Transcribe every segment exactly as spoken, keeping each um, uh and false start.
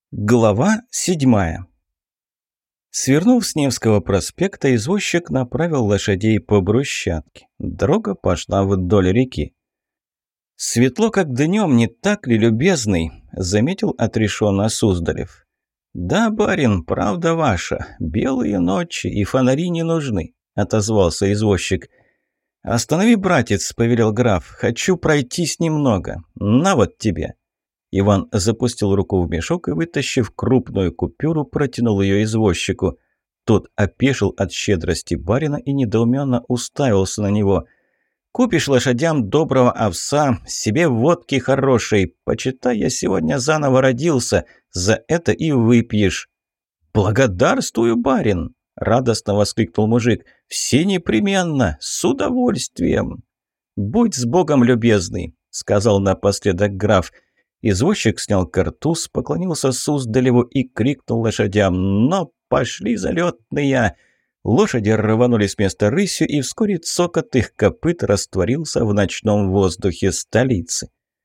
Глава седьмая. Свернув с Невского проспекта, извозчик направил лошадей по брусчатке. Дорога пошла вдоль реки. «Светло, как днем, не так ли, любезный?» – заметил отрешенно Суздалев. «Да, барин, правда ваша. Белые ночи и фонари не нужны», – отозвался извозчик. «Останови, братец», – повелел граф. «Хочу пройтись немного. На вот тебе». Иван запустил руку в мешок и, вытащив крупную купюру, протянул ее извозчику. Тот опешил от щедрости барина и недоуменно уставился на него. «Купишь лошадям доброго овса, себе водки хорошей. Почитай, я сегодня заново родился, за это и выпьешь». «Благодарствую, барин!» – радостно воскликнул мужик. «Все непременно, с удовольствием!» «Будь с Богом, любезный!» – сказал напоследок граф. Извозчик снял картуз, поклонился Суздалеву и крикнул лошадям: «Но пошли залетные!» Лошади рванули с места рысью, и вскоре цокот их копыт растворился в ночном воздухе столицы.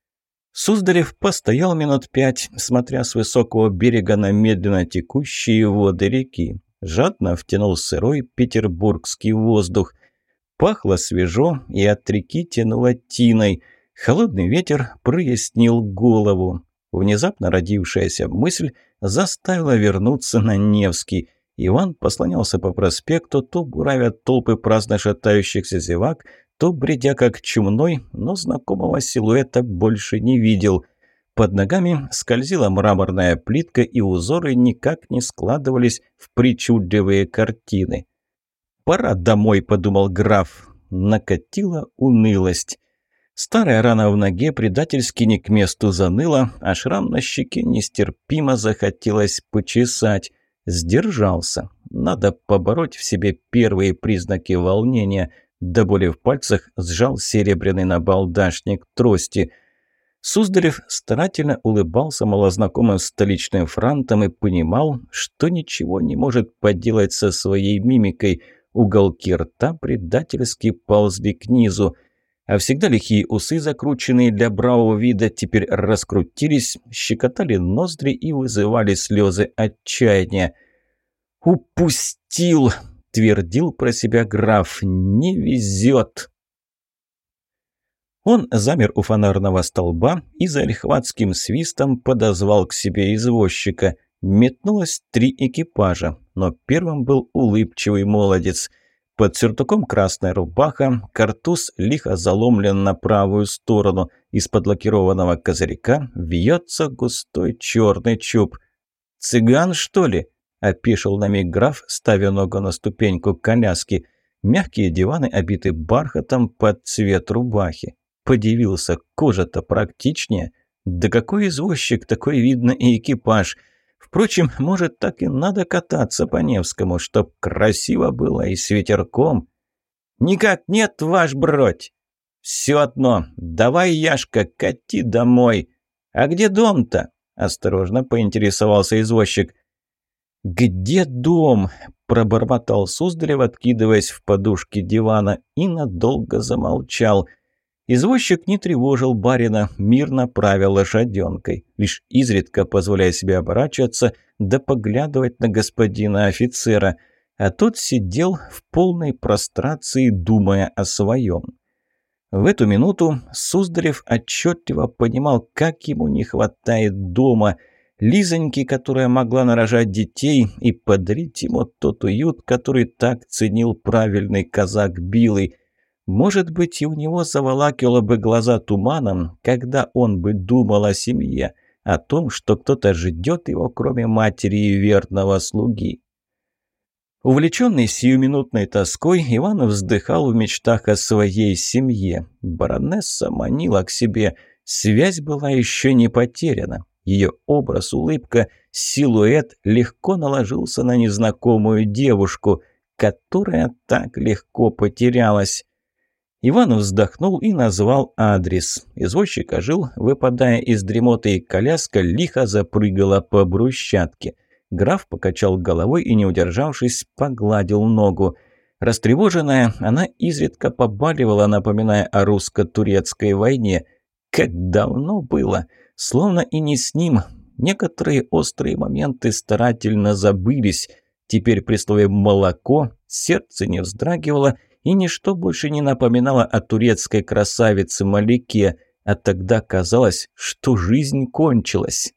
Суздалев постоял минут пять, смотря с высокого берега на медленно текущие воды реки. Жадно втянул сырой петербургский воздух. Пахло свежо, и от реки тянуло тиной. Холодный ветер прояснил голову. Внезапно родившаяся мысль заставила вернуться на Невский. Иван послонялся по проспекту, то буравя толпы праздно шатающихся зевак, то бредя как чумной, но знакомого силуэта больше не видел. Под ногами скользила мраморная плитка, и узоры никак не складывались в причудливые картины. «Пора домой», — подумал граф. Накатила унылость. Старая рана в ноге предательски не к месту заныла, а шрам на щеке нестерпимо захотелось почесать. Сдержался. Надо побороть в себе первые признаки волнения. До боли в пальцах сжал серебряный набалдашник трости. Суздалев старательно улыбался малознакомым столичным франтом и понимал, что ничего не может поделать со своей мимикой. Уголки рта предательски ползли к низу. А всегда лихие усы, закрученные для бравого вида, теперь раскрутились, щекотали ноздри и вызывали слезы отчаяния. «Упустил!» – твердил про себя граф. «Не везет!» Он замер у фонарного столба и за лихватским свистом подозвал к себе извозчика. Метнулось три экипажа, но первым был улыбчивый молодец – под сюртуком красная рубаха, картуз лихо заломлен на правую сторону. Из-под лакированного козырька вьется густой черный чуб. «Цыган, что ли?» – опешил на миг граф, ставя ногу на ступеньку коляски. Мягкие диваны обиты бархатом под цвет рубахи. Подивился, кожа-то практичнее. Да какой извозчик, такой видно и экипаж. Впрочем, может, так и надо кататься по Невскому, чтоб красиво было и с ветерком. «Никак нет, ваш бродь!» «Все одно. Давай, Яшка, кати домой!» «А где дом-то?» – осторожно поинтересовался извозчик. «Где дом?» – пробормотал Суздалев, откидываясь в подушки дивана, и надолго замолчал. Извозчик не тревожил барина, мирно правя лошаденкой, лишь изредка позволяя себе оборачиваться да поглядывать на господина офицера, а тот сидел в полной прострации, думая о своем. В эту минуту Суздалев отчетливо понимал, как ему не хватает дома, Лизоньки, которая могла нарожать детей и подарить ему тот уют, который так ценил правильный казак Билый. Может быть, и у него заволакивало бы глаза туманом, когда он бы думал о семье, о том, что кто-то ждет его, кроме матери и верного слуги. Увлеченный сиюминутной тоской, Иван вздыхал в мечтах о своей семье. Баронесса манила к себе, связь была еще не потеряна. Ее образ, улыбка, силуэт легко наложился на незнакомую девушку, которая так легко потерялась. Иван вздохнул и назвал адрес. Извозчик ожил, выпадая из дремоты, и коляска лихо запрыгала по брусчатке. Граф покачал головой и, не удержавшись, погладил ногу. Растревоженная, она изредка побаливала, напоминая о русско-турецкой войне. Как давно было! Словно и не с ним. некоторые острые моменты старательно забылись. Теперь при слове «молоко» сердце не вздрагивало, и ничто больше не напоминало о турецкой красавице Малике, а тогда казалось, что жизнь кончилась.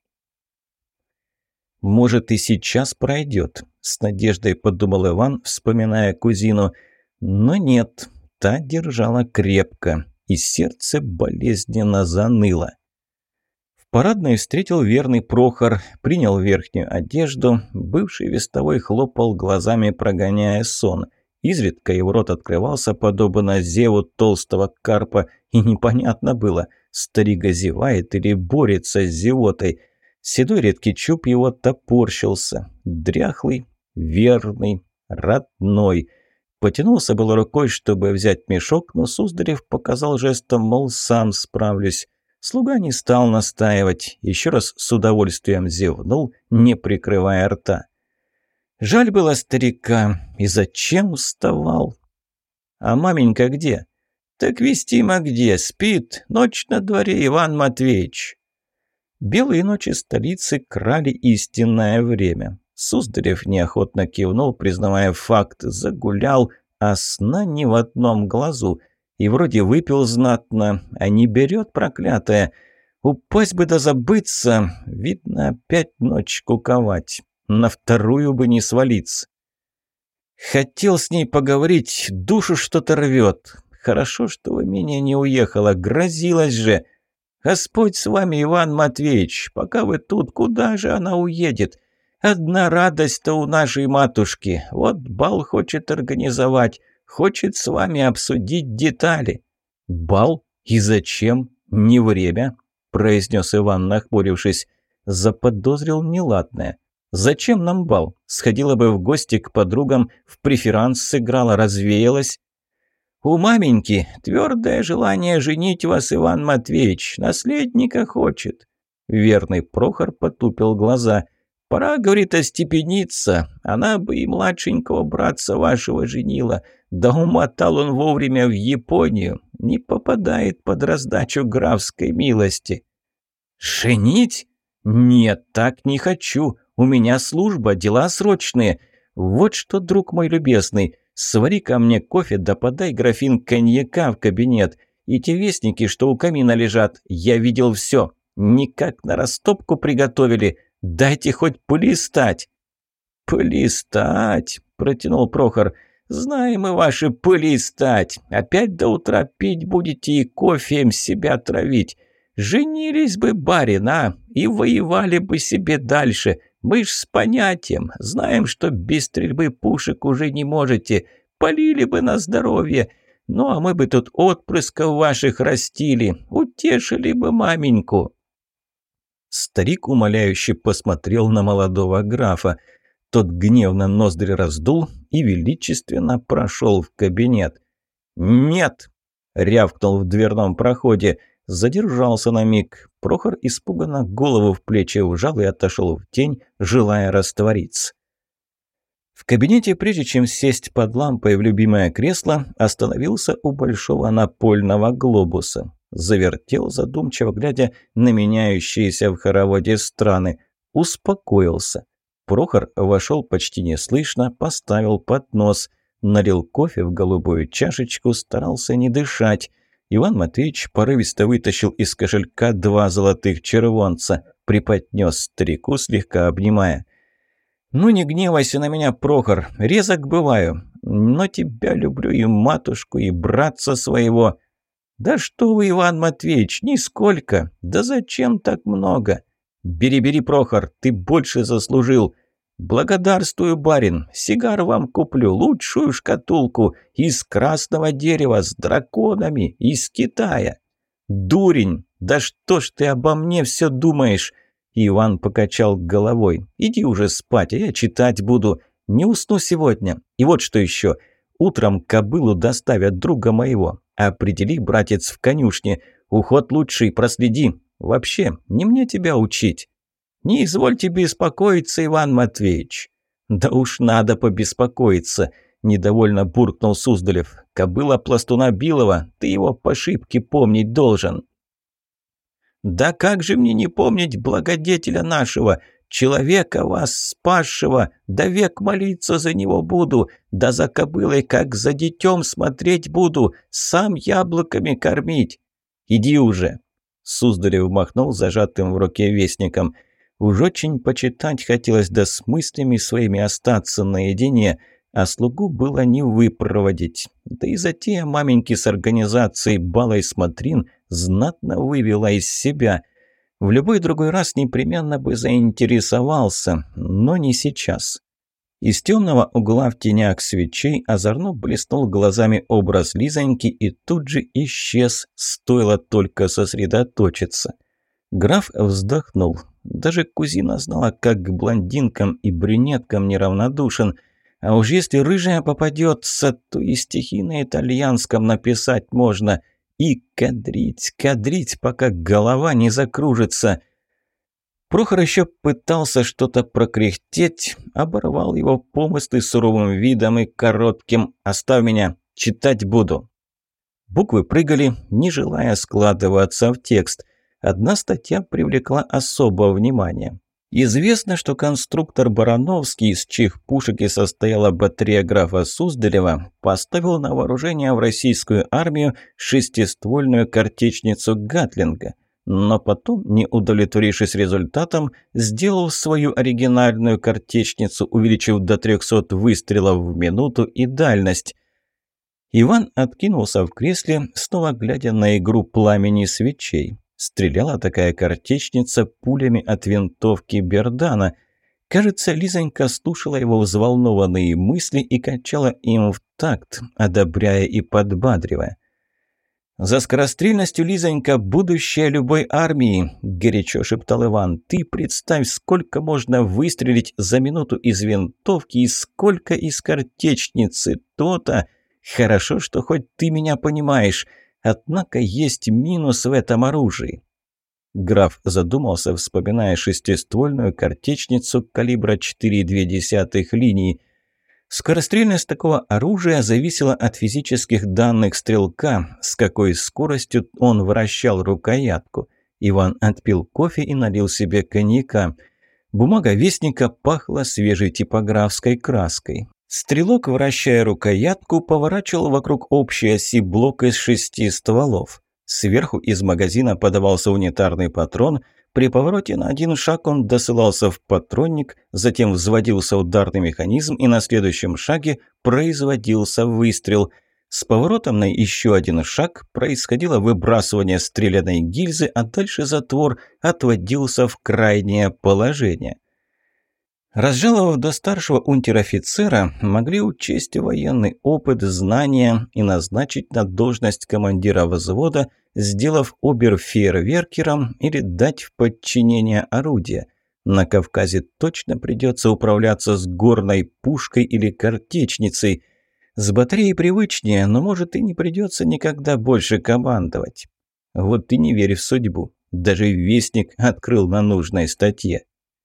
«Может, и сейчас пройдет», – с надеждой подумал Иван, вспоминая кузину. Но нет, та держала крепко, и сердце болезненно заныло. В парадной встретил верный Прохор, принял верхнюю одежду, бывший вестовой хлопал глазами, прогоняя сон. Изредка его рот открывался, подобно зеву толстого карпа, и непонятно было, старик зевает или борется с зевотой. Седой редкий чуб его топорщился, дряхлый, верный, родной. Потянулся было рукой, чтобы взять мешок, но Суздалев показал жестом, мол, сам справлюсь. Слуга не стал настаивать, еще раз с удовольствием зевнул, не прикрывая рта. Жаль было старика, и зачем уставал? А маменька где? Так Вестима где? Спит. Ночь на дворе, Иван Матвеевич. Белые ночи столицы крали истинное время. Суздалев неохотно кивнул, признавая факт, загулял, а сна ни в одном глазу. И вроде выпил знатно, а не берет проклятая. Упасть бы да забыться, видно, опять ночь куковать. На вторую бы не свалиться. Хотел с ней поговорить, душу что-то рвет. Хорошо, что в имение не уехала, грозилась же. Господь с вами, Иван Матвеевич, пока вы тут, куда же она уедет? Одна радость-то у нашей матушки. Вот бал хочет организовать, хочет с вами обсудить детали. Бал? И зачем? Не время, произнес Иван, нахмурившись. Заподозрил неладное. Зачем нам бал? Сходила бы в гости к подругам, в преферанс сыграла, развеялась. У маменьки твердое желание женить вас, Иван Матвеевич, наследника хочет. Верный Прохор потупил глаза. Пора, говорит, остепениться, она бы и младшенького братца вашего женила. Да умотал он вовремя в Японию, не попадает под раздачу графской милости. Женить? Нет, так не хочу. У меня служба, дела срочные. Вот что, друг мой любезный, свари ко мне кофе, да подай графин коньяка в кабинет. И те вестники, что у камина лежат, я видел все. Никак на растопку приготовили. Дайте хоть полистать. Полистать, протянул Прохор. Знаем мы ваши полистать. Опять до утра пить будете и кофеем себя травить. Женились бы, барин, а, и воевали бы себе дальше. Мы ж с понятием, знаем, что без стрельбы пушек уже не можете. Полили бы на здоровье. Ну, а мы бы тут отпрысков ваших растили, утешили бы маменьку». Старик умоляюще посмотрел на молодого графа. Тот гневно ноздри раздул и величественно прошел в кабинет. «Нет!» — рявкнул в дверном проходе. Задержался на миг. Прохор испуганно голову в плечи ужал и отошел в тень, желая раствориться. В кабинете, прежде чем сесть под лампой в любимое кресло, остановился у большого напольного глобуса. Завертел, задумчиво глядя на меняющиеся в хороводе страны. Успокоился. Прохор вошел почти неслышно, поставил поднос, налил кофе в голубую чашечку, старался не дышать. Иван Матвеевич порывисто вытащил из кошелька два золотых червонца, преподнес старику, слегка обнимая. «Ну не гневайся на меня, Прохор, резок бываю, но тебя люблю и матушку, и братца своего». «Да что вы, Иван Матвеевич, нисколько, да зачем так много?» «Бери, бери, Прохор, ты больше заслужил». «Благодарствую, барин, сигар вам куплю, лучшую шкатулку, из красного дерева, с драконами, из Китая». «Дурень, да что ж ты обо мне все думаешь?» Иван покачал головой. «Иди уже спать, а я читать буду. Не усну сегодня. И вот что еще. Утром кобылу доставят друга моего. Определи, братец, в конюшне. Уход лучший, проследи. Вообще, не мне тебя учить». «Не извольте беспокоиться, Иван Матвеевич». «Да уж надо побеспокоиться», – недовольно буркнул Суздалев. «Кобыла пластуна Билова, ты его по шибке помнить должен». Да как же мне не помнить благодетеля нашего, человека вас спасшего, да век молиться за него буду, да за кобылой, как за детем смотреть буду, сам яблоками кормить. Иди уже!» Суздалев махнул зажатым в руке вестником. Уж очень почитать хотелось, да с мыслями своими остаться наедине, а слугу было не выпроводить. Да и затея маменьки с организацией бала и смотрин знатно вывела из себя. В любой другой раз непременно бы заинтересовался, но не сейчас. Из темного угла в тенях свечей озорно блеснул глазами образ Лизоньки и тут же исчез, стоило только сосредоточиться. Граф вздохнул. Даже кузина знала, как к блондинкам и брюнеткам неравнодушен. А уж если рыжая попадется, то и стихи на итальянском написать можно. И кадрить, кадрить, пока голова не закружится. Прохор еще пытался что-то прокряхтеть, оборвал его помыслы суровым видом и коротким «Оставь меня, читать буду». Буквы прыгали, не желая складываться в текст. Одна статья привлекла особое внимание. Известно, что конструктор Барановский, из чьих пушек и состояла батарея графа Суздалева, поставил на вооружение в российскую армию шестиствольную картечницу Гатлинга, но потом, не удовлетворившись результатом, сделал свою оригинальную картечницу, увеличив до трехсот выстрелов в минуту и дальность. Иван откинулся в кресле, снова глядя на игру пламени свечей. Стреляла такая картечница пулями от винтовки Бердана. Кажется, Лизонька слушала его взволнованные мысли и качала им в такт, одобряя и подбадривая. «За скорострельностью, Лизонька, будущее любой армии!» – горячо шептал Иван. «Ты представь, сколько можно выстрелить за минуту из винтовки и сколько из картечницы! То-то! Хорошо, что хоть ты меня понимаешь!» Однако есть минус в этом оружии. Граф задумался, вспоминая шестиствольную картечницу калибра четыре и две десятых линии. Скорострельность такого оружия зависела от физических данных стрелка, с какой скоростью он вращал рукоятку. Иван отпил кофе и налил себе коньяка. Бумага вестника пахла свежей типографской краской. Стрелок, вращая рукоятку, поворачивал вокруг общей оси блок из шести стволов. Сверху из магазина подавался унитарный патрон. При повороте на один шаг он досылался в патронник, затем взводился ударный механизм, и на следующем шаге производился выстрел. С поворотом на еще один шаг происходило выбрасывание стрелянной гильзы, а дальше затвор отводился в крайнее положение. Разжаловав до старшего унтер-офицера, могли учесть военный опыт, знания и назначить на должность командира взвода, сделав оберфейерверкером или дать в подчинение орудия. На Кавказе точно придется управляться с горной пушкой или картечницей. С батареей привычнее, но, может, и не придется никогда больше командовать. Вот ты не верь в судьбу. Даже вестник открыл на нужной статье.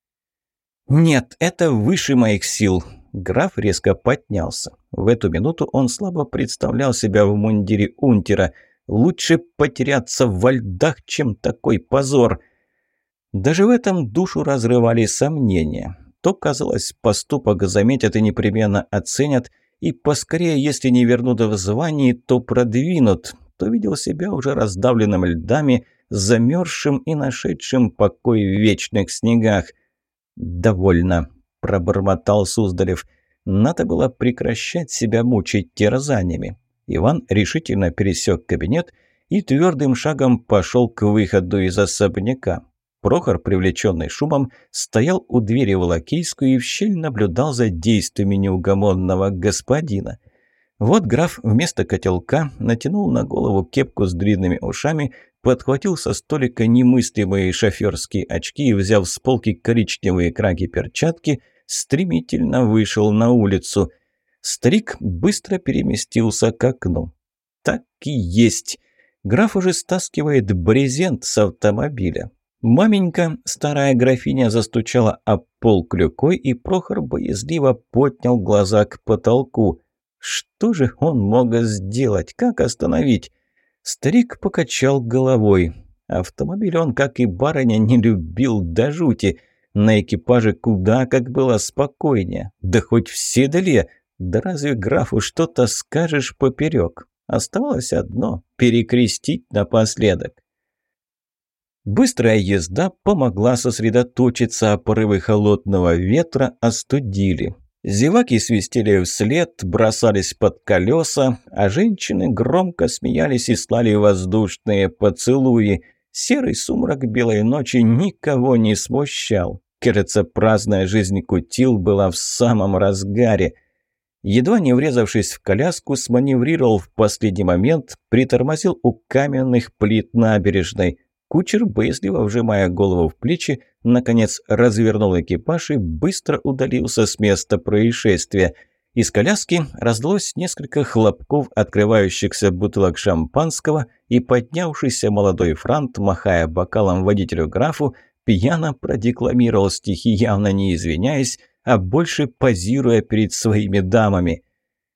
«Нет, это выше моих сил!» Граф резко поднялся. В эту минуту он слабо представлял себя в мундире унтера. «Лучше потеряться во льдах, чем такой позор!» Даже в этом душу разрывали сомнения. То, казалось, поступок заметят и непременно оценят, и поскорее, если не вернут в звании, то продвинут, то видел себя уже раздавленным льдами, замерзшим и нашедшим покой в вечных снегах. «Довольно», – пробормотал Суздалев. «Надо было прекращать себя мучить терзаниями». Иван решительно пересек кабинет и твердым шагом пошел к выходу из особняка. Прохор, привлеченный шумом, стоял у двери в Лакейскую и в щель наблюдал за действиями неугомонного господина. Вот граф вместо котелка натянул на голову кепку с длинными ушами, подхватил со столика немыслимые шоферские очки и, взяв с полки коричневые краги-перчатки, стремительно вышел на улицу. Старик быстро переместился к окну. Так и есть. Граф уже стаскивает брезент с автомобиля. Маменька, старая графиня, застучала об пол клюкой, и Прохор боязливо поднял глаза к потолку. Что же он мог сделать? Как остановить? Старик покачал головой. Автомобиль он, как и барыня, не любил до жути. На экипаже куда как было спокойнее. Да хоть в седле. Да разве графу что-то скажешь поперек? Оставалось одно – перекрестить напоследок. Быстрая езда помогла сосредоточиться, а порывы холодного ветра остудили. Зеваки свистели вслед, бросались под колеса, а женщины громко смеялись и слали воздушные поцелуи. Серый сумрак белой ночи никого не смущал. Кажется, праздная жизнь кутил была в самом разгаре. Едва не врезавшись в коляску, сманеврировал в последний момент, притормозил у каменных плит набережной. Кучер, боязливо вжимая голову в плечи, наконец развернул экипаж и быстро удалился с места происшествия. Из коляски раздалось несколько хлопков открывающихся бутылок шампанского, и поднявшийся молодой франт, махая бокалом водителю графу, пьяно продекламировал стихи, явно не извиняясь, а больше позируя перед своими дамами.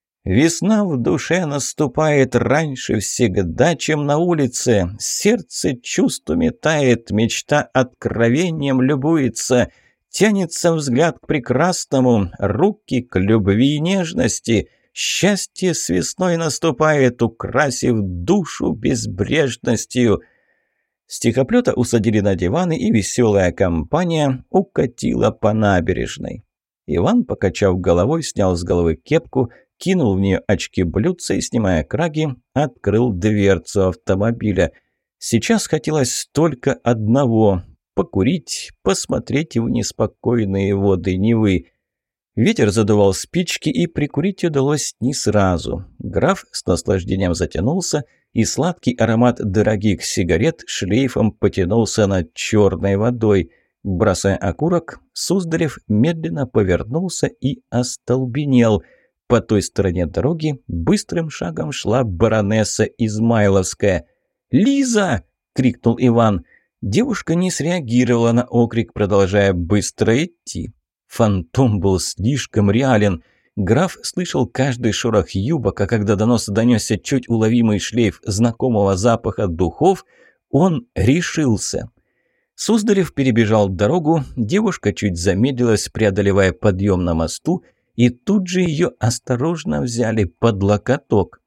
«Весна в душе наступает раньше всегда, чем на улице. Сердце чувствами тает, мечта откровением любуется. Тянется взгляд к прекрасному, руки к любви и нежности. Счастье с весной наступает, украсив душу безбрежностью». Стихоплета усадили на диваны, и веселая компания укатила по набережной. Иван, покачав головой, снял с головы кепку, кинул в нее очки-блюдца и, снимая краги, открыл дверцу автомобиля. Сейчас хотелось только одного – покурить, посмотреть в неспокойные воды Невы. Ветер задувал спички, и прикурить удалось не сразу. Граф с наслаждением затянулся, и сладкий аромат дорогих сигарет шлейфом потянулся над черной водой. Бросая окурок, Суздалев медленно повернулся и остолбенел. По той стороне дороги быстрым шагом шла баронесса Измайловская. «Лиза!» – крикнул Иван. Девушка не среагировала на окрик, продолжая быстро идти. Фантом был слишком реален. Граф слышал каждый шорох юбок, а когда до носа донесся чуть уловимый шлейф знакомого запаха духов, он решился. Суздалев перебежал дорогу, девушка чуть замедлилась, преодолевая подъем на мосту, и тут же ее осторожно взяли под локоток.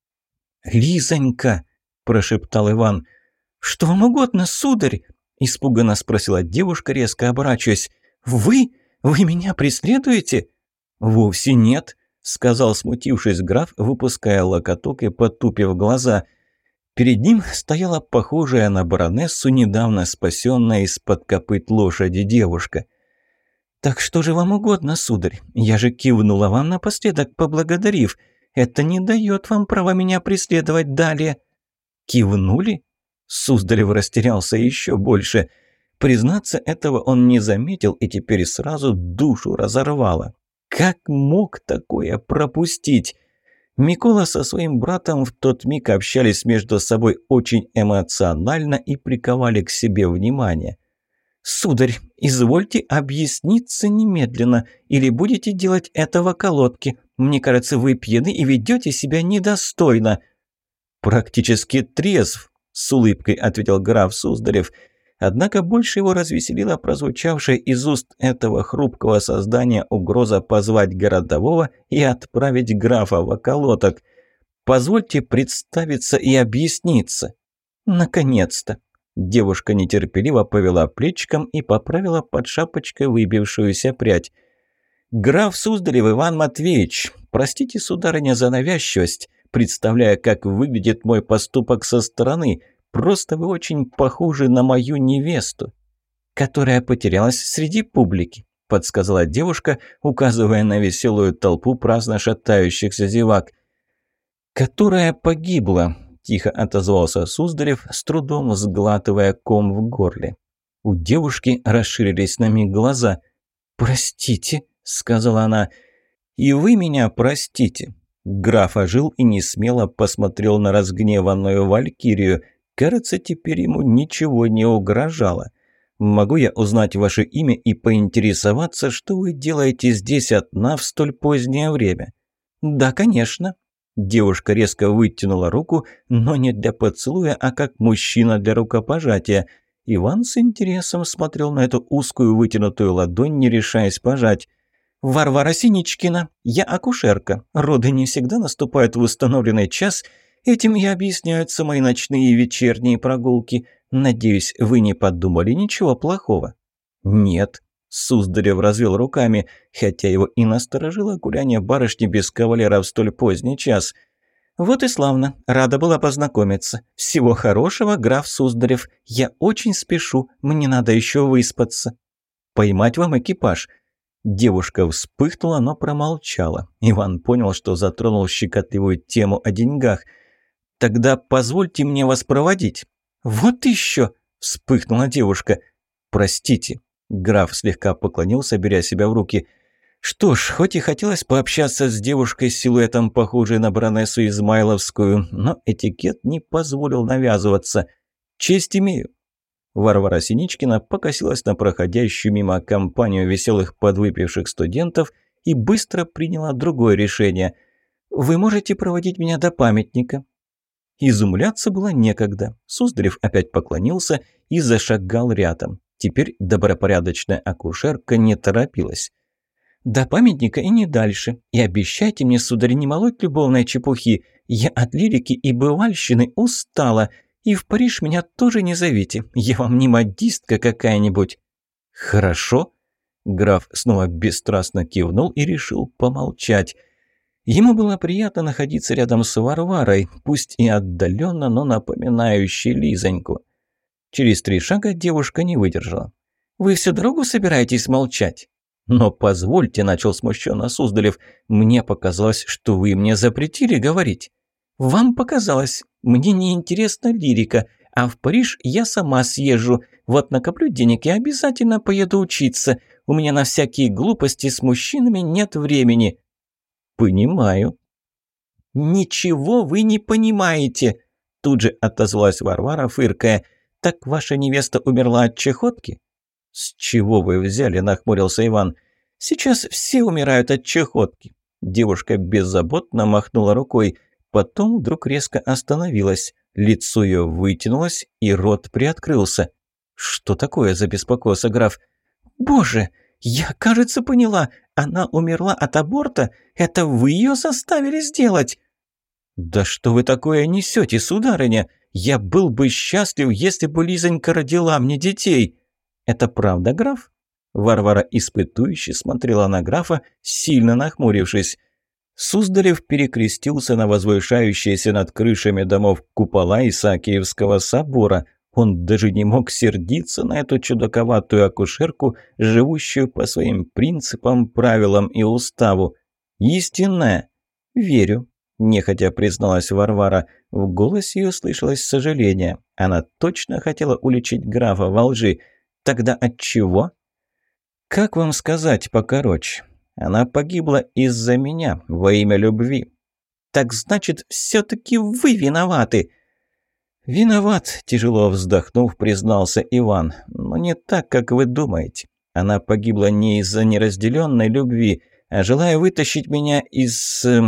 «Лизонька!» – прошептал Иван. «Что вам угодно, сударь?» – испуганно спросила девушка, резко оборачиваясь. «Вы? Вы меня преследуете?» «Вовсе нет», – сказал, смутившись граф, выпуская локоток и потупив глаза. Перед ним стояла похожая на баронессу, недавно спасенная из-под копыт лошади девушка. «Так что же вам угодно, сударь? Я же кивнула вам напоследок, поблагодарив. Это не дает вам права меня преследовать далее». «Кивнули?» Суздалев растерялся еще больше. Признаться, этого он не заметил, и теперь сразу душу разорвало. Как мог такое пропустить? Микола со своим братом в тот миг общались между собой очень эмоционально и приковали к себе внимание. «Сударь, извольте объясниться немедленно, или будете делать это в околотке. Мне кажется, вы пьяны и ведете себя недостойно». «Практически трезв», – с улыбкой ответил граф Суздалев. Однако больше его развеселила прозвучавшая из уст этого хрупкого создания угроза позвать городового и отправить графа в околоток. «Позвольте представиться и объясниться». «Наконец-то!» Девушка нетерпеливо повела плечиком и поправила под шапочкой выбившуюся прядь. «Граф Суздалев Иван Матвеевич, простите, сударыня, за навязчивость, представляя, как выглядит мой поступок со стороны. Просто вы очень похожи на мою невесту, которая потерялась среди публики», – подсказала девушка, указывая на веселую толпу праздно шатающихся зевак. «Которая погибла», – тихо отозвался Суздалев, с трудом сглатывая ком в горле. У девушки расширились на миг глаза. «Простите», – сказала она. «И вы меня простите». Граф ожил и несмело посмотрел на разгневанную валькирию. Кажется, теперь ему ничего не угрожало. «Могу я узнать ваше имя и поинтересоваться, что вы делаете здесь одна в столь позднее время?» «Да, конечно». Девушка резко вытянула руку, но не для поцелуя, а как мужчина для рукопожатия. Иван с интересом смотрел на эту узкую вытянутую ладонь, не решаясь пожать. «Варвара Синичкина, я акушерка. Роды не всегда наступают в установленный час. Этим и объясняются мои ночные и вечерние прогулки. Надеюсь, вы не подумали ничего плохого?» «Нет», – Суздалев развел руками, хотя его и насторожило гуляние барышни без кавалера в столь поздний час. «Вот и славно. Рада была познакомиться. Всего хорошего, граф Суздалев. Я очень спешу. Мне надо еще выспаться. Поймать вам экипаж». Девушка вспыхнула, но промолчала. Иван понял, что затронул щекотливую тему о деньгах. «Тогда позвольте мне вас проводить». «Вот еще!» – вспыхнула девушка. «Простите». Граф слегка поклонился, беря себя в руки. Что ж, хоть и хотелось пообщаться с девушкой с силуэтом, похожей на баронессу Измайловскую, но этикет не позволил навязываться. «Честь имею». Варвара Синичкина покосилась на проходящую мимо компанию веселых подвыпивших студентов и быстро приняла другое решение. «Вы можете проводить меня до памятника». Изумляться было некогда. Суздалев опять поклонился и зашагал рядом. Теперь добропорядочная акушерка не торопилась. «До памятника и не дальше. И обещайте мне, сударь, не молоть любовной чепухи. Я от лирики и бывальщины устала. И в Париж меня тоже не зовите. Я вам не модистка какая-нибудь». «Хорошо». Граф снова бесстрастно кивнул и решил помолчать. Ему было приятно находиться рядом с Варварой, пусть и отдаленно, но напоминающей Лизоньку. Через три шага девушка не выдержала. «Вы всю дорогу собираетесь молчать?» «Но позвольте», – начал смущенно Суздалев, – «мне показалось, что вы мне запретили говорить». «Вам показалось. Мне не интересна лирика, а в Париж я сама съезжу. Вот накоплю денег и обязательно поеду учиться. У меня на всякие глупости с мужчинами нет времени». «Понимаю». «Ничего вы не понимаете», – тут же отозвалась Варвара, фыркая. «Так ваша невеста умерла от чахотки?» «С чего вы взяли?» – нахмурился Иван. «Сейчас все умирают от чахотки». Девушка беззаботно махнула рукой. Потом вдруг резко остановилась. Лицо ее вытянулось, и рот приоткрылся. «Что такое?» – забеспокоился граф. «Боже, я, кажется, поняла. Она умерла от аборта? Это вы ее заставили сделать?» «Да что вы такое несете, сударыня? Я был бы счастлив, если бы Лизонька родила мне детей». «Это правда, граф?» Варвара испытующе смотрела на графа, сильно нахмурившись. Суздалев перекрестился на возвышающиеся над крышами домов купола Исаакиевского собора. Он даже не мог сердиться на эту чудаковатую акушерку, живущую по своим принципам, правилам и уставу. «Истинная?» «Верю», – нехотя призналась Варвара. В голосе ее слышалось сожаление. Она точно хотела уличить графа во лжи. «Тогда от чего?» «Как вам сказать покороче? Она погибла из-за меня, во имя любви». «Так значит, все-таки вы виноваты?» «Виноват», – тяжело вздохнув, признался Иван. «Но не так, как вы думаете. Она погибла не из-за неразделенной любви, а желая вытащить меня из... Э,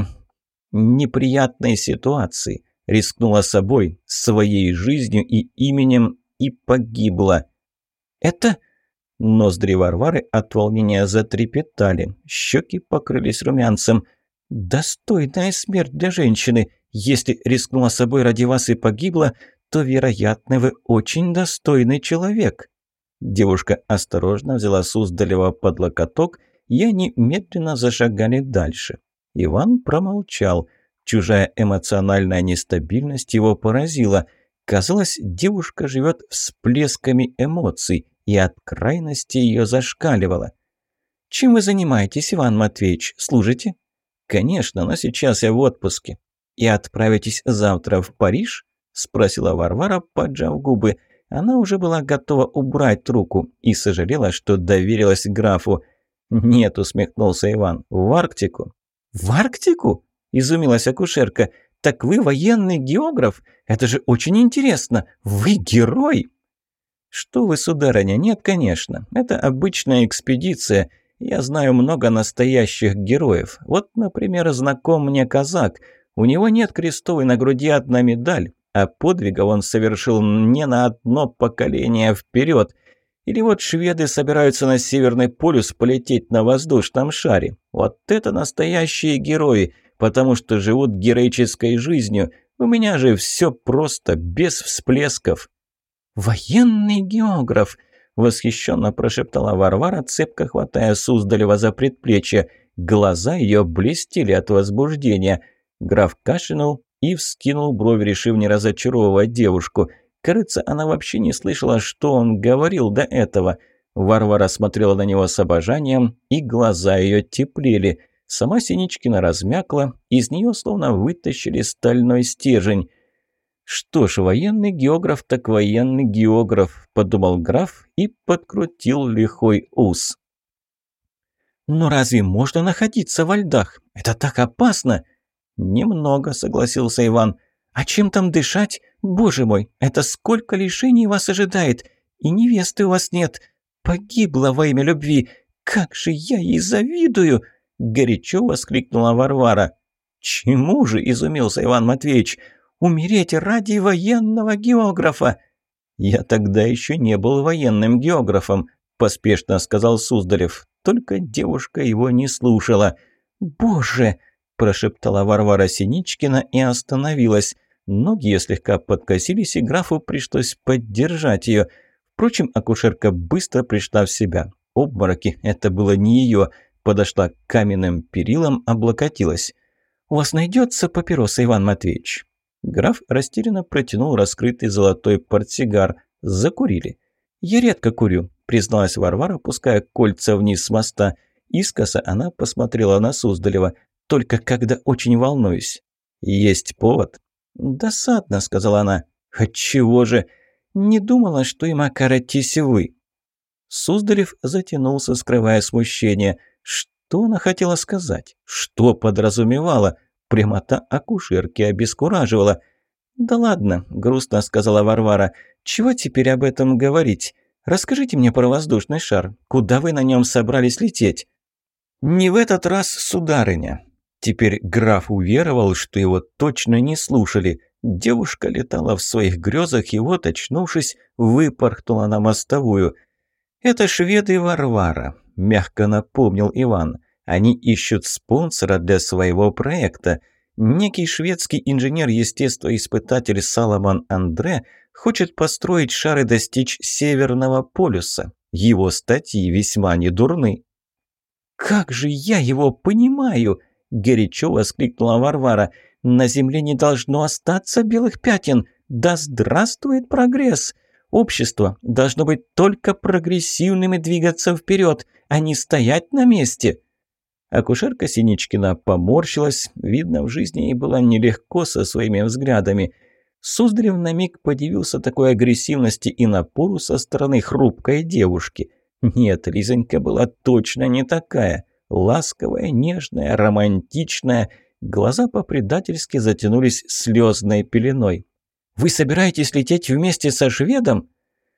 неприятной ситуации. Рискнула собой, своей жизнью и именем, и погибла». «Это...» Ноздри Варвары от волнения затрепетали, щеки покрылись румянцем. «Достойная смерть для женщины. Если рискнула собой ради вас и погибла, то, вероятно, вы очень достойный человек». Девушка осторожно взяла Суздалева под локоток, и они медленно зашагали дальше. Иван промолчал. Чужая эмоциональная нестабильность его поразила. Казалось, девушка живет всплесками эмоций, и от крайности ее зашкаливало. «Чем вы занимаетесь, Иван Матвеевич? Служите?» «Конечно, но сейчас я в отпуске». «И отправитесь завтра в Париж?» – спросила Варвара, поджав губы. Она уже была готова убрать руку и сожалела, что доверилась графу. «Нет», – усмехнулся Иван, – «в Арктику». «В Арктику?» – изумилась акушерка. «Так вы военный географ? Это же очень интересно. Вы герой!» «Что вы, сударыня, нет, конечно. Это обычная экспедиция. Я знаю много настоящих героев. Вот, например, знаком мне казак. У него нет крестовой на груди одна медаль, а подвига он совершил не на одно поколение вперед. Или вот шведы собираются на Северный полюс полететь на воздушном шаре. Вот это настоящие герои, потому что живут героической жизнью. У меня же все просто, без всплесков». «Военный географ!» – восхищенно прошептала Варвара, цепко хватая Суздалева за предплечье. Глаза ее блестели от возбуждения. Граф кашлянул и вскинул брови, решив не разочаровывать девушку. Кажется, она вообще не слышала, что он говорил до этого. Варвара смотрела на него с обожанием, и глаза ее теплели. Сама Синичкина размякла, из нее словно вытащили стальной стержень. «Что ж, военный географ так военный географ», – подумал граф и подкрутил лихой ус. «Но разве можно находиться во льдах? Это так опасно!» «Немного», – согласился Иван. «А чем там дышать? Боже мой, это сколько лишений вас ожидает! И невесты у вас нет! Погибла во имя любви! Как же я ей завидую!» – горячо воскликнула Варвара. «Чему же?» – изумился Иван Матвеевич. «Умереть ради военного географа!» «Я тогда еще не был военным географом», – поспешно сказал Суздалев. Только девушка его не слушала. «Боже!» – прошептала Варвара Синичкина и остановилась. Ноги ее слегка подкосились, и графу пришлось поддержать ее. Впрочем, акушерка быстро пришла в себя. Обмороки – это было не ее. Подошла к каменным перилам, облокотилась. «У вас найдется папироса, Иван Матвеевич?» Граф растерянно протянул раскрытый золотой портсигар. Закурили. «Я редко курю», – призналась Варвара, пуская кольца вниз с моста. Искоса она посмотрела на Суздалева. «Только когда очень волнуюсь». «Есть повод?» «Досадно», – сказала она. «Отчего же? Не думала, что им окоротись вы». Суздалев затянулся, скрывая смущение. Что она хотела сказать? Что подразумевала? Прямота акушерки обескураживала. «Да ладно», – грустно сказала Варвара. «Чего теперь об этом говорить? Расскажите мне про воздушный шар. Куда вы на нем собрались лететь?» «Не в этот раз, сударыня». Теперь граф уверовал, что его точно не слушали. Девушка летала в своих грезах и вот, очнувшись, выпорхнула на мостовую. «Это шведы Варвара», – мягко напомнил Иван. «Они ищут спонсора для своего проекта. Некий шведский инженер-естествоиспытатель Саломон Андре хочет построить шар и достичь Северного полюса. Его статьи весьма недурны». «Как же я его понимаю!» – горячо воскликнула Варвара. «На Земле не должно остаться белых пятен. Да здравствует прогресс! Общество должно быть только прогрессивным и двигаться вперед, а не стоять на месте». Акушерка Синичкина поморщилась. Видно, в жизни ей было нелегко со своими взглядами. Суздалев на миг подивился такой агрессивности и напору со стороны хрупкой девушки. Нет, Лизонька была точно не такая. Ласковая, нежная, романтичная. Глаза по-предательски затянулись слезной пеленой. «Вы собираетесь лететь вместе со шведом?»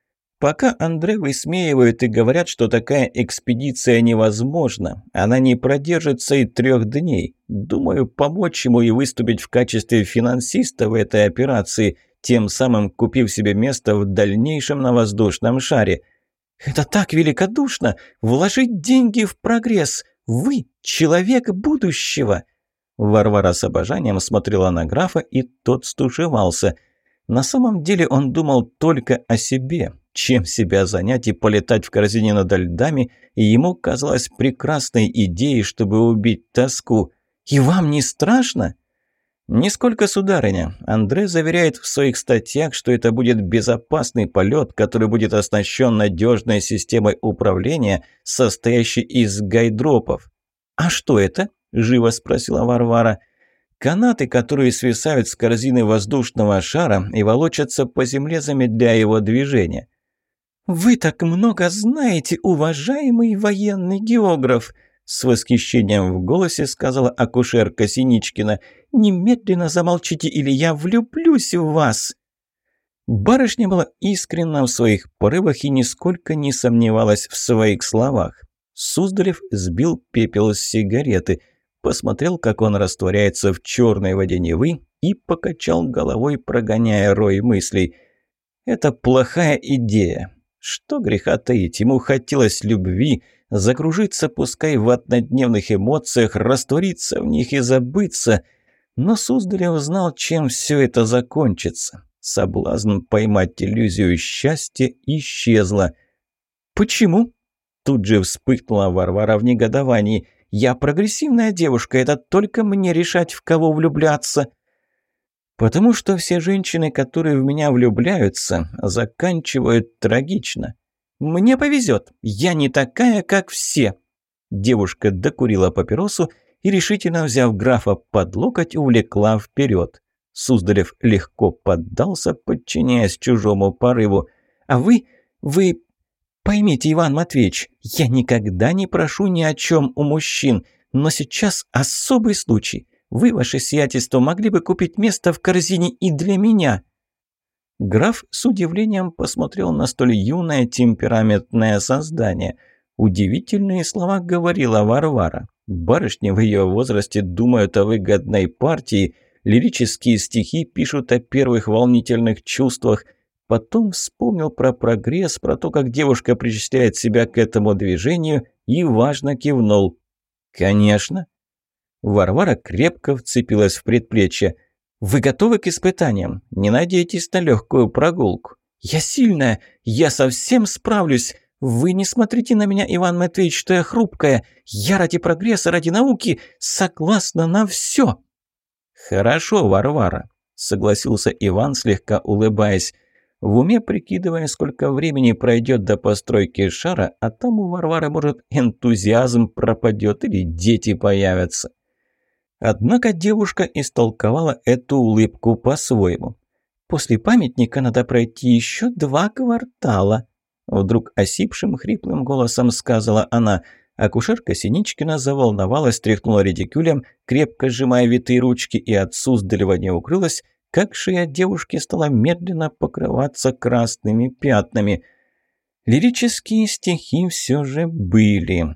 «Пока Андре высмеивают и говорят, что такая экспедиция невозможна. Она не продержится и трех дней. Думаю, помочь ему и выступить в качестве финансиста в этой операции, тем самым купив себе место в дальнейшем на воздушном шаре». «Это так великодушно! Вложить деньги в прогресс! Вы – человек будущего!» Варвара с обожанием смотрела на графа, и тот стушевался. На самом деле он думал только о себе. Чем себя занять и полетать в корзине над льдами, и ему казалось прекрасной идеей, чтобы убить тоску. «И вам не страшно?» «Нисколько, сударыня. Андре заверяет в своих статьях, что это будет безопасный полет, который будет оснащен надежной системой управления, состоящей из гайдропов». «А что это?» – живо спросила Варвара. «Канаты, которые свисают с корзины воздушного шара и волочатся по земле, замедляя его движение». «Вы так много знаете, уважаемый военный географ!» С восхищением в голосе сказала акушерка Синичкина. «Немедленно замолчите, или я влюблюсь в вас!» Барышня была искренна в своих порывах и нисколько не сомневалась в своих словах. Суздалев сбил пепел с сигареты. посмотрел, как он растворяется в черной воде Невы, и покачал головой, прогоняя рой мыслей. Это плохая идея. Что греха таить, ему хотелось любви, закружиться пускай в однодневных эмоциях, раствориться в них и забыться. Но Суздалев знал, чем все это закончится. Соблазн поймать иллюзию счастья исчезла. «Почему?» Тут же вспыхнула Варвара в негодовании. «Я прогрессивная девушка, это только мне решать, в кого влюбляться». «Потому что все женщины, которые в меня влюбляются, заканчивают трагично. Мне повезет, я не такая, как все». Девушка докурила папиросу и, решительно взяв графа под локоть, увлекла вперед. Суздалев легко поддался, подчиняясь чужому порыву. «А вы... вы... поймите, Иван Матвеевич, я никогда не прошу ни о чем у мужчин, но сейчас особый случай. Вы, ваше сиятельство, могли бы купить место в корзине и для меня». Граф с удивлением посмотрел на столь юное темпераментное создание. Удивительные слова говорила Варвара. Барышни в ее возрасте думают о выгодной партии, лирические стихи пишут о первых волнительных чувствах. Потом вспомнил про прогресс, про то, как девушка причисляет себя к этому движению, и важно кивнул. «Конечно». Варвара крепко вцепилась в предплечье. «Вы готовы к испытаниям? Не надейтесь на легкую прогулку». «Я сильная, я совсем справлюсь. Вы не смотрите на меня, Иван Матвеевич, что я хрупкая. Я ради прогресса, ради науки согласна на все». «Хорошо, Варвара», — согласился Иван, слегка улыбаясь. В уме прикидывая, сколько времени пройдет до постройки шара, а там у Варвары, может, энтузиазм пропадет или дети появятся. Однако девушка истолковала эту улыбку по-своему. «После памятника надо пройти еще два квартала», — вдруг осипшим хриплым голосом сказала она. Акушерка Синичкина заволновалась, тряхнула редикюлем, крепко сжимая витые ручки, и от Суздалева не укрылась, как шея девушки стала медленно покрываться красными пятнами. Лирические стихи все же были.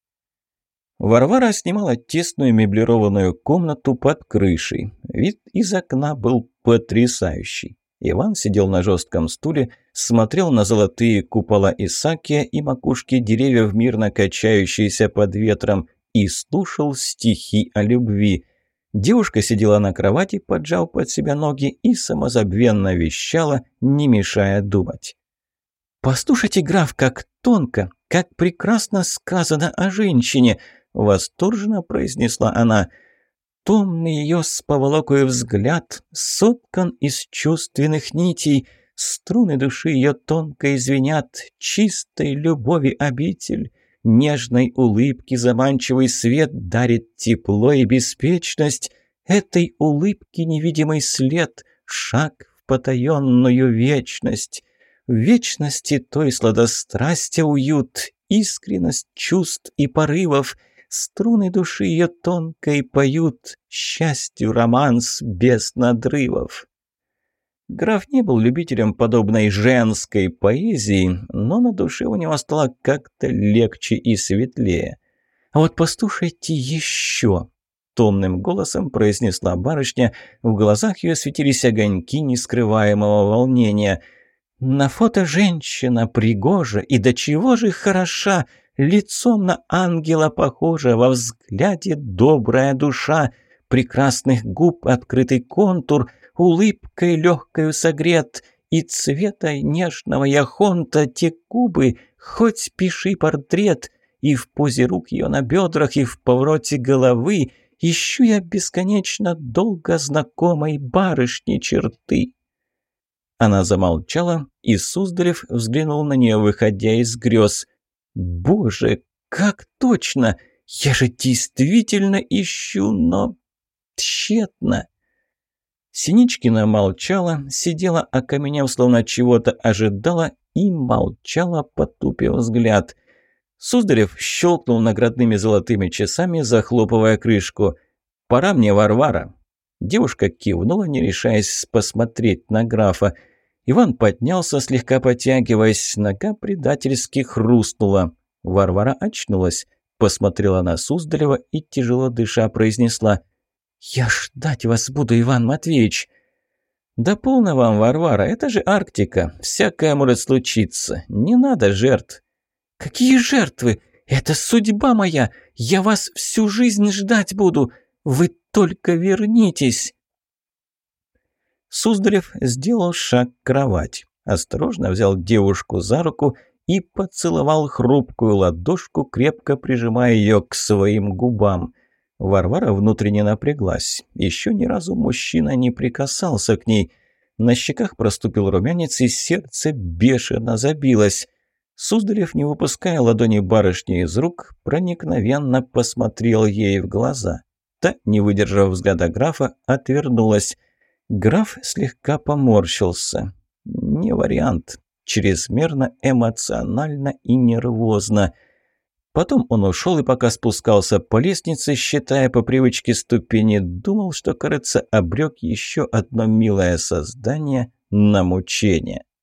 Варвара снимала тесную меблированную комнату под крышей. Вид из окна был потрясающий. Иван сидел на жестком стуле, смотрел на золотые купола Исаакия и макушки деревьев, мирно качающиеся под ветром, и слушал стихи о любви. Девушка сидела на кровати, поджав под себя ноги, и самозабвенно вещала, не мешая думать. «Послушайте, граф, как тонко, как прекрасно сказано о женщине!» — восторженно произнесла она. «Томный ее с поволокой взгляд соткан из чувственных нитей, струны души ее тонко извинят, чистой любови обитель, нежной улыбки заманчивый свет дарит тепло и беспечность, этой улыбки невидимый след, шаг в потаенную вечность». В вечности той сладострастия уют, искренность чувств и порывов, струны души ее тонкой поют, счастью романс без надрывов. Граф не был любителем подобной женской поэзии, но на душе у него стало как-то легче и светлее. «А вот послушайте еще!» — томным голосом произнесла барышня, в глазах ее светились огоньки нескрываемого волнения — «На фото женщина пригожа и до чего же хороша, лицом на ангела похожа, во взгляде добрая душа, прекрасных губ открытый контур, улыбкой легкою согрет, и цвета нежного яхонта те губы, хоть пиши портрет, и в позе рук ее на бедрах, и в повороте головы ищу я бесконечно долго знакомой барышни черты». Она замолчала, и Суздалев взглянул на нее, выходя из грез. «Боже, как точно! Я же действительно ищу, но тщетно!» Синичкина молчала, сидела, окаменев, словно чего-то ожидала, и молчала, потупив взгляд. Суздалев щелкнул наградными золотыми часами, захлопывая крышку. «Пора мне, Варвара!» Девушка кивнула, не решаясь посмотреть на графа. Иван поднялся, слегка потягиваясь, нога предательски хрустнула. Варвара очнулась. посмотрела на Суздалева и, тяжело дыша, произнесла: «Я ждать вас буду, Иван Матвеевич». «Да полно вам, Варвара, это же Арктика, всякое может случиться, не надо жертв». «Какие жертвы? Это судьба моя, я вас всю жизнь ждать буду, вы только вернитесь». Суздалев сделал шаг к кровати, осторожно взял девушку за руку и поцеловал хрупкую ладошку, крепко прижимая ее к своим губам. Варвара внутренне напряглась. Еще ни разу мужчина не прикасался к ней. На щеках проступил румянец, и сердце бешено забилось. Суздалев, не выпуская ладони барышни из рук, проникновенно посмотрел ей в глаза. Та, не выдержав взгляда графа, отвернулась. Граф слегка поморщился. Не вариант. Чрезмерно эмоционально и нервозно. Потом он ушел, и пока спускался по лестнице, считая по привычке ступени, думал, что, кажется, обрек еще одно милое создание на мучение.